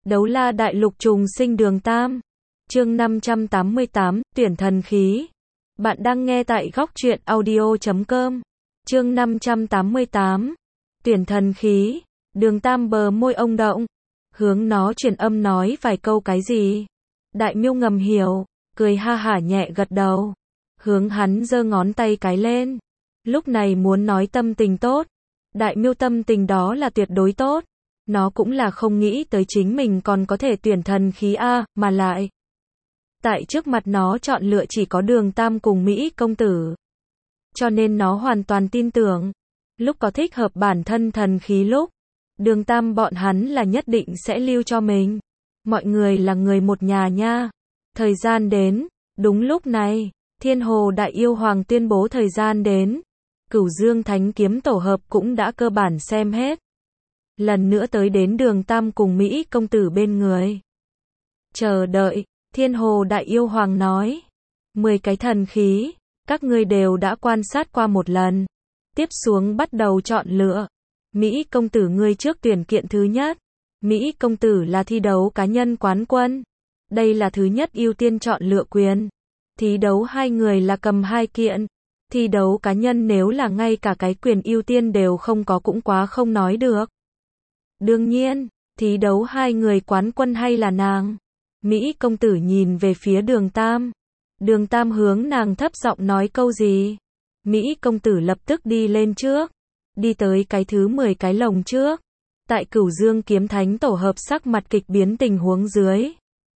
Đấu la đại lục trùng sinh đường Tam. Chương 588, tuyển thần khí. Bạn đang nghe tại góc truyện audio.com. Chương 588, tuyển thần khí. Đường Tam bờ môi ông động, hướng nó truyền âm nói vài câu cái gì. Đại Miêu ngầm hiểu, cười ha hả nhẹ gật đầu, hướng hắn giơ ngón tay cái lên. Lúc này muốn nói tâm tình tốt, Đại Miêu tâm tình đó là tuyệt đối tốt. Nó cũng là không nghĩ tới chính mình còn có thể tuyển thần khí A, mà lại tại trước mặt nó chọn lựa chỉ có Đường Tam cùng Mỹ công tử. Cho nên nó hoàn toàn tin tưởng, lúc có thích hợp bản thân thần khí lúc, Đường Tam bọn hắn là nhất định sẽ lưu cho mình. Mọi người là người một nhà nha. Thời gian đến, đúng lúc này, Thiên Hồ Đại Yêu Hoàng tuyên bố thời gian đến. Cửu Dương Thánh Kiếm tổ hợp cũng đã cơ bản xem hết. Lần nữa tới đến Đường Tam cùng Mỹ công tử bên người. Chờ đợi, Thiên Hồ Đại Yêu Hoàng nói. 10 cái thần khí, các ngươi đều đã quan sát qua một lần. Tiếp xuống bắt đầu chọn lựa. Mỹ công tử ngươi trước tuyển kiện thứ nhất. Mỹ công tử là thi đấu cá nhân quán quân. Đây là thứ nhất ưu tiên chọn lựa quyền. Thi đấu hai người là cầm 2 kiện. Thi đấu cá nhân nếu là ngay cả cái quyền ưu tiên đều không có cũng quá không nói được. Đương nhiên, thi đấu hai người quán quân hay là nàng. Mỹ công tử nhìn về phía Đường Tam. Đường Tam hướng nàng thấp giọng nói câu gì. Mỹ công tử lập tức đi lên trước. Đi tới cái thứ 10 cái lồng trước. Tại Cửu Dương Kiếm Thánh tổ hợp sắc mặt kịch biến tình huống dưới.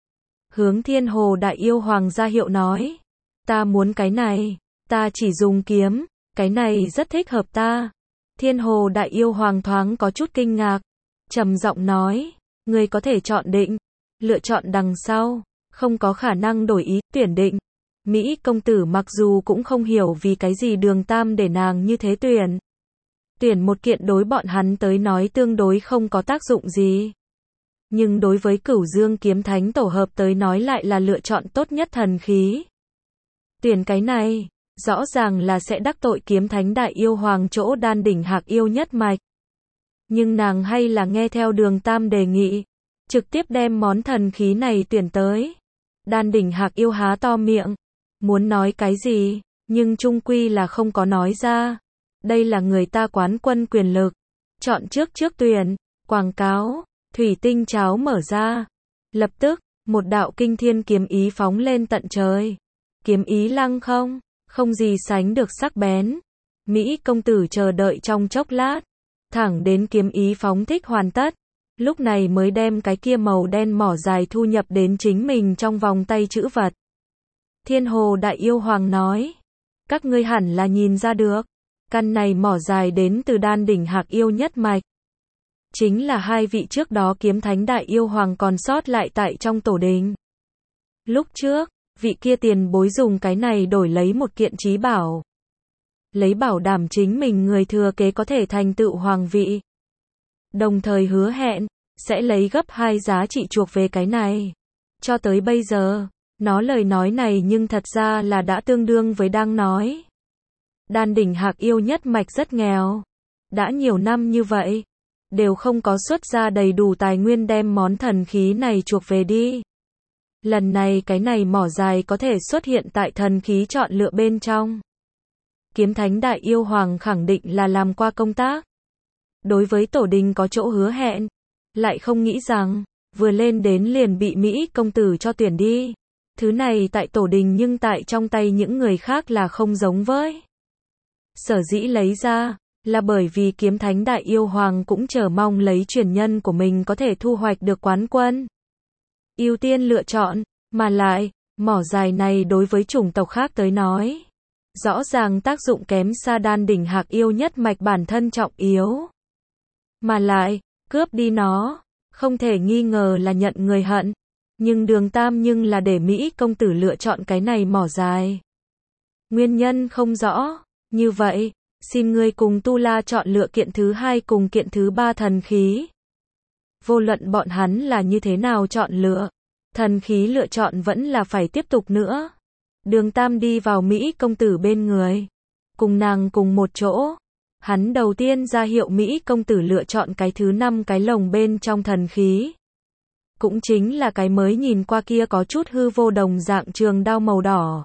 Hướng Thiên Hồ Đại Yêu Hoàng ra hiệu nói. Ta muốn cái này, ta chỉ dùng kiếm, cái này rất thích hợp ta. Thiên Hồ Đại Yêu Hoàng thoáng có chút kinh ngạc. Trầm giọng nói, ngươi có thể chọn định, lựa chọn đằng sau, không có khả năng đổi ý, tuyển định. Mỹ công tử mặc dù cũng không hiểu vì cái gì Đường Tam để nàng như thế tuyển. Tuyển một kiện đối bọn hắn tới nói tương đối không có tác dụng gì. Nhưng đối với Cửu Dương Kiếm Thánh tổ hợp tới nói lại là lựa chọn tốt nhất thần khí. Tuyển cái này, rõ ràng là sẽ đắc tội Kiếm Thánh Đại Yêu Hoàng chỗ đan đỉnh hạc yêu nhất mạch. Nhưng nàng hay là nghe theo Đường Tam đề nghị, trực tiếp đem món thần khí này tuyển tới. Đan đỉnh hạc yêu há to miệng, muốn nói cái gì, nhưng chung quy là không có nói ra. Đây là người ta quán quân quyền lực. Chọn trước tuyển, quảng cáo, thủy tinh cháo mở ra. Lập tức, một đạo kinh thiên kiếm ý phóng lên tận trời. Kiếm ý lăng không gì sánh được sắc bén. Mỹ công tử chờ đợi trong chốc lát. Thẳng đến kiếm ý phóng thích hoàn tất. Lúc này mới đem cái kia màu đen mỏ dài thu nhập đến chính mình trong vòng tay chữ vật. Thiên Hồ Đại Yêu Hoàng nói. Các ngươi hẳn là nhìn ra được. Căn này mỏ dài đến từ đan đỉnh hạc yêu nhất mạch. Chính là hai vị trước đó Kiếm Thánh Đại Yêu Hoàng còn sót lại tại trong tổ đình. Lúc trước, vị kia tiền bối dùng cái này đổi lấy một kiện chí bảo. Lấy bảo đảm chính mình người thừa kế có thể thành tựu hoàng vị. Đồng thời hứa hẹn, sẽ lấy gấp 2 giá trị chuộc về cái này. Cho tới bây giờ, nó lời nói này nhưng thật ra là đã tương đương với đang nói. Đan đỉnh hạc yêu nhất mạch rất nghèo. Đã nhiều năm như vậy, đều không có xuất ra đầy đủ tài nguyên đem món thần khí này chuộc về đi. Lần này cái này mỏ dài có thể xuất hiện tại thần khí chọn lựa bên trong. Kiếm Thánh Đại Yêu Hoàng khẳng định là làm qua công tác. Đối với tổ đình có chỗ hứa hẹn, lại không nghĩ rằng, vừa lên đến liền bị Mỹ công tử cho tuyển đi. Thứ này tại tổ đình nhưng tại trong tay những người khác là không giống với. Sở dĩ lấy ra, là bởi vì Kiếm Thánh Đại Yêu Hoàng cũng chờ mong lấy truyền nhân của mình có thể thu hoạch được quán quân. Ưu tiên lựa chọn, mà lại, mỏ dài này đối với chủng tộc khác tới nói. Rõ ràng tác dụng kém xa đan đỉnh hạc yêu nhất mạch bản thân trọng yếu. Mà lại, cướp đi nó, không thể nghi ngờ là nhận người hận. Nhưng Đường Tam nhưng là để Mỹ công tử lựa chọn cái này mỏ dài. Nguyên nhân không rõ. Như vậy, xin ngươi cùng Tu La chọn lựa kiện thứ 2 cùng kiện thứ 3 thần khí. Vô luận bọn hắn là như thế nào chọn lựa, thần khí lựa chọn vẫn là phải tiếp tục nữa. Đường Tam đi vào Mỹ công tử bên người, cùng nàng cùng một chỗ. Hắn đầu tiên ra hiệu Mỹ công tử lựa chọn cái thứ 5 cái lồng bên trong thần khí. cũng chính là cái mới nhìn qua kia có chút hư vô đồng dạng trường đao màu đỏ.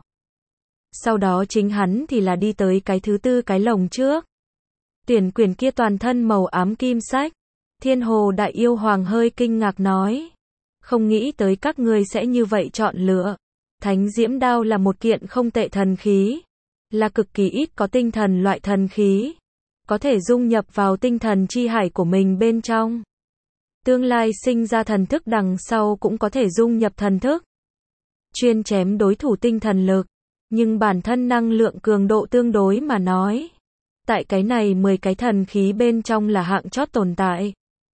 Sau đó chính hắn thì là đi tới cái thứ tư cái lồng trước. Tuyển quyển kia toàn thân màu ám kim sách. Thiên Hồ Đại Yêu Hoàng hơi kinh ngạc nói. Không nghĩ tới các ngươi sẽ như vậy chọn lựa. Thánh diễm đao là một kiện không tệ thần khí. Là cực kỳ ít có tinh thần loại thần khí. Có thể dung nhập vào tinh thần chi hải của mình bên trong. Tương lai sinh ra thần thức đằng sau cũng có thể dung nhập thần thức. Chuyên chém đối thủ tinh thần lực. Nhưng bản thân năng lượng cường độ tương đối mà nói. Tại cái này 10 cái thần khí bên trong là hạng chót tồn tại.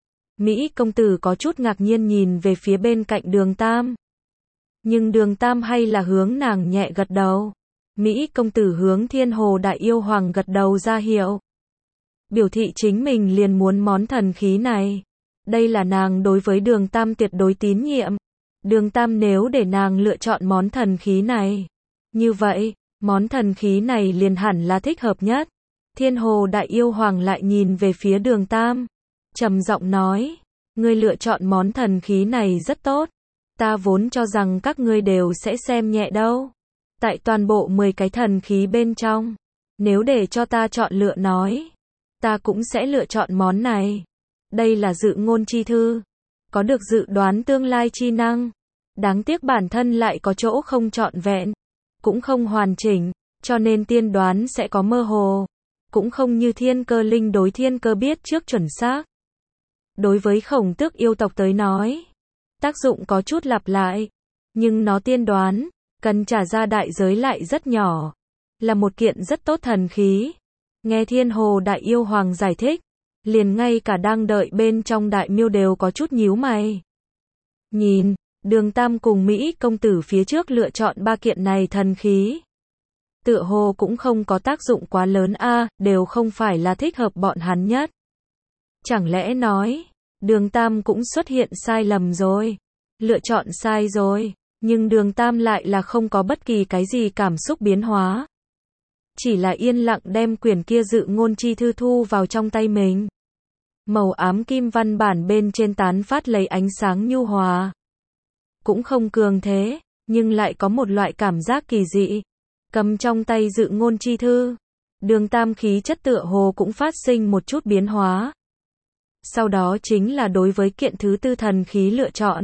Mỹ công tử có chút ngạc nhiên nhìn về phía bên cạnh Đường Tam. Nhưng Đường Tam hay là hướng nàng nhẹ gật đầu. Mỹ công tử hướng Thiên Hồ Đại Yêu Hoàng gật đầu ra hiệu. Biểu thị chính mình liền muốn món thần khí này. Đây là nàng đối với Đường Tam tuyệt đối tín nhiệm. Đường Tam nếu để nàng lựa chọn món thần khí này. Như vậy, món thần khí này liền hẳn là thích hợp nhất. Thiên Hồ Đại Yêu Hoàng lại nhìn về phía Đường Tam. Trầm giọng nói, ngươi lựa chọn món thần khí này rất tốt. Ta vốn cho rằng các ngươi đều sẽ xem nhẹ đâu. Tại toàn bộ 10 cái thần khí bên trong, nếu để cho ta chọn lựa nói, ta cũng sẽ lựa chọn món này. Đây là dự ngôn chi thư, có được dự đoán tương lai chi năng. Đáng tiếc bản thân lại có chỗ không trọn vẹn, cũng không hoàn chỉnh, cho nên tiên đoán sẽ có mơ hồ. Cũng không như thiên cơ linh đối thiên cơ biết trước chuẩn xác. Đối với Khổng Tước yêu tộc tới nói, tác dụng có chút lặp lại, nhưng nó tiên đoán, cần trả ra đại giới lại rất nhỏ, là một kiện rất tốt thần khí. Nghe Thiên Hồ Đại Yêu Hoàng giải thích, liền ngay cả đang đợi bên trong Đại Miêu đều có chút nhíu mày. Nhìn, Đường Tam cùng Mỹ công tử phía trước lựa chọn 3 kiện này thần khí. Tựa hồ cũng không có tác dụng quá lớn đều không phải là thích hợp bọn hắn nhất. Chẳng lẽ nói, Đường Tam cũng xuất hiện sai lầm rồi, lựa chọn sai rồi, nhưng Đường Tam lại là không có bất kỳ cái gì cảm xúc biến hóa. Chỉ là yên lặng đem quyển kia dự ngôn chi thư thu vào trong tay mình. Màu ám kim văn bản bên trên tán phát lấy ánh sáng nhu hòa. Cũng không cường thế, nhưng lại có một loại cảm giác kỳ dị. Cầm trong tay dự ngôn chi thư, Đường Tam khí chất tựa hồ cũng phát sinh một chút biến hóa. Sau đó chính là đối với kiện thứ tư thần khí lựa chọn.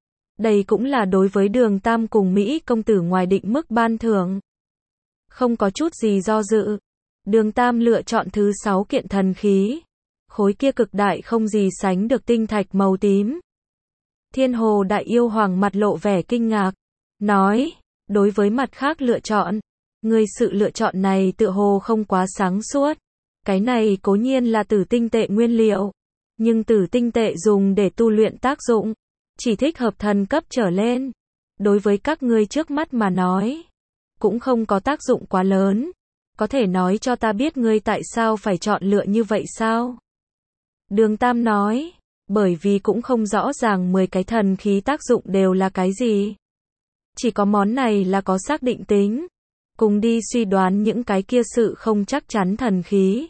Đây cũng là đối với Đường Tam cùng Mỹ công tử ngoài định mức ban thưởng. Không có chút gì do dự. Đường Tam lựa chọn thứ 6 kiện thần khí. Khối kia cực đại không gì sánh được tinh thạch màu tím. Thiên Hồ Đại Yêu Hoàng mặt lộ vẻ kinh ngạc. Nói, đối với mặt khác lựa chọn. Người sự lựa chọn này tựa hồ không quá sáng suốt. Cái này cố nhiên là tử tinh tệ nguyên liệu. Nhưng tử tinh tệ dùng để tu luyện tác dụng. Chỉ thích hợp thần cấp trở lên. Đối với các ngươi trước mắt mà nói. Cũng không có tác dụng quá lớn. Có thể nói cho ta biết ngươi tại sao phải chọn lựa như vậy sao? Đường Tam nói. Bởi vì cũng không rõ ràng 10 cái thần khí tác dụng đều là cái gì. Chỉ có món này là có xác định tính. Cùng đi suy đoán những cái kia sự không chắc chắn thần khí.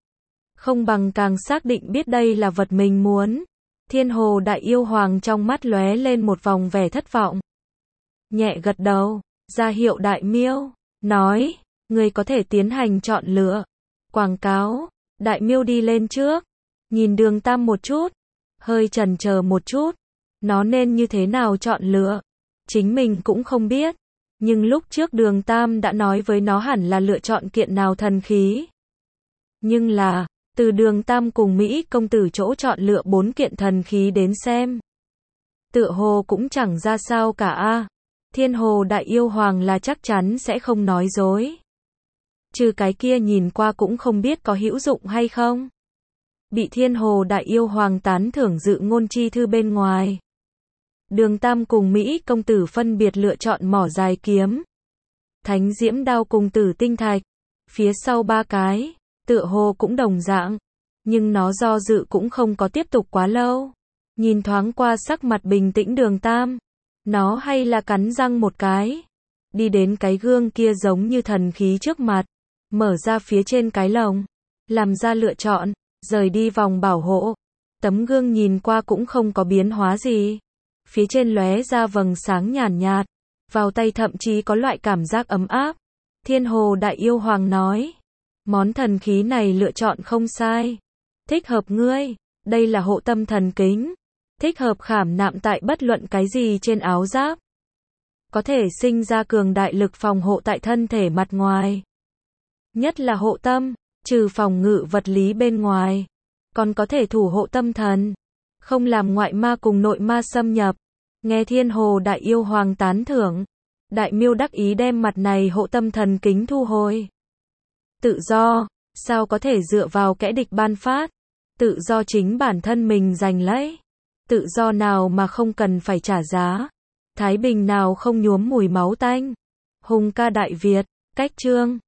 Không bằng càng xác định biết đây là vật mình muốn. Thiên Hồ Đại Yêu Hoàng trong mắt lóe lên một vòng vẻ thất vọng. Nhẹ gật đầu, ra hiệu Đại Miêu, nói, người có thể tiến hành chọn lựa. Quảng cáo, Đại Miêu đi lên trước, nhìn Đường Tam một chút, hơi chần chờ một chút, nó nên như thế nào chọn lựa. Chính mình cũng không biết, nhưng lúc trước Đường Tam đã nói với nó hẳn là lựa chọn kiện nào thần khí. Nhưng là, từ Đường Tam cùng Mỹ công tử chỗ chọn lựa 4 kiện thần khí đến xem. Tựa hồ cũng chẳng ra sao cả Thiên Hồ Đại Yêu Hoàng là chắc chắn sẽ không nói dối. Trừ cái kia nhìn qua cũng không biết có hữu dụng hay không. Bị Thiên Hồ Đại Yêu Hoàng tán thưởng dự ngôn chi thư bên ngoài. Đường Tam cùng Mỹ công tử phân biệt lựa chọn mỏ dài kiếm. Thánh diễm đao cùng tử tinh thạch. Phía sau 3 cái, tựa hồ cũng đồng dạng. Nhưng nó do dự cũng không có tiếp tục quá lâu. Nhìn thoáng qua sắc mặt bình tĩnh Đường Tam. Nó hay là cắn răng một cái. Đi đến cái gương kia giống như thần khí trước mặt. Mở ra phía trên cái lồng. Làm ra lựa chọn. Rời đi vòng bảo hộ. Tấm gương nhìn qua cũng không có biến hóa gì. phía trên lóe ra vầng sáng nhàn nhạt, vào tay thậm chí có loại cảm giác ấm áp. Thiên Hồ Đại Yêu Hoàng nói, món thần khí này lựa chọn không sai, thích hợp ngươi, đây là hộ tâm thần kính, thích hợp khảm nạm tại bất luận cái gì trên áo giáp, có thể sinh ra cường đại lực phòng hộ tại thân thể mặt ngoài, nhất là hộ tâm, trừ phòng ngự vật lý bên ngoài, còn có thể thủ hộ tâm thần, không làm ngoại ma cùng nội ma xâm nhập. Nghe Thiên Hồ Đại Yêu Hoàng tán thưởng, Đại Miêu đắc ý đem mặt này hộ tâm thần kính thu hồi. Tự do, sao có thể dựa vào kẻ địch ban phát? Tự do chính bản thân mình giành lấy. Tự do nào mà không cần phải trả giá? Thái bình nào không nhuốm mùi máu tanh? Hùng ca Đại Việt, cách chương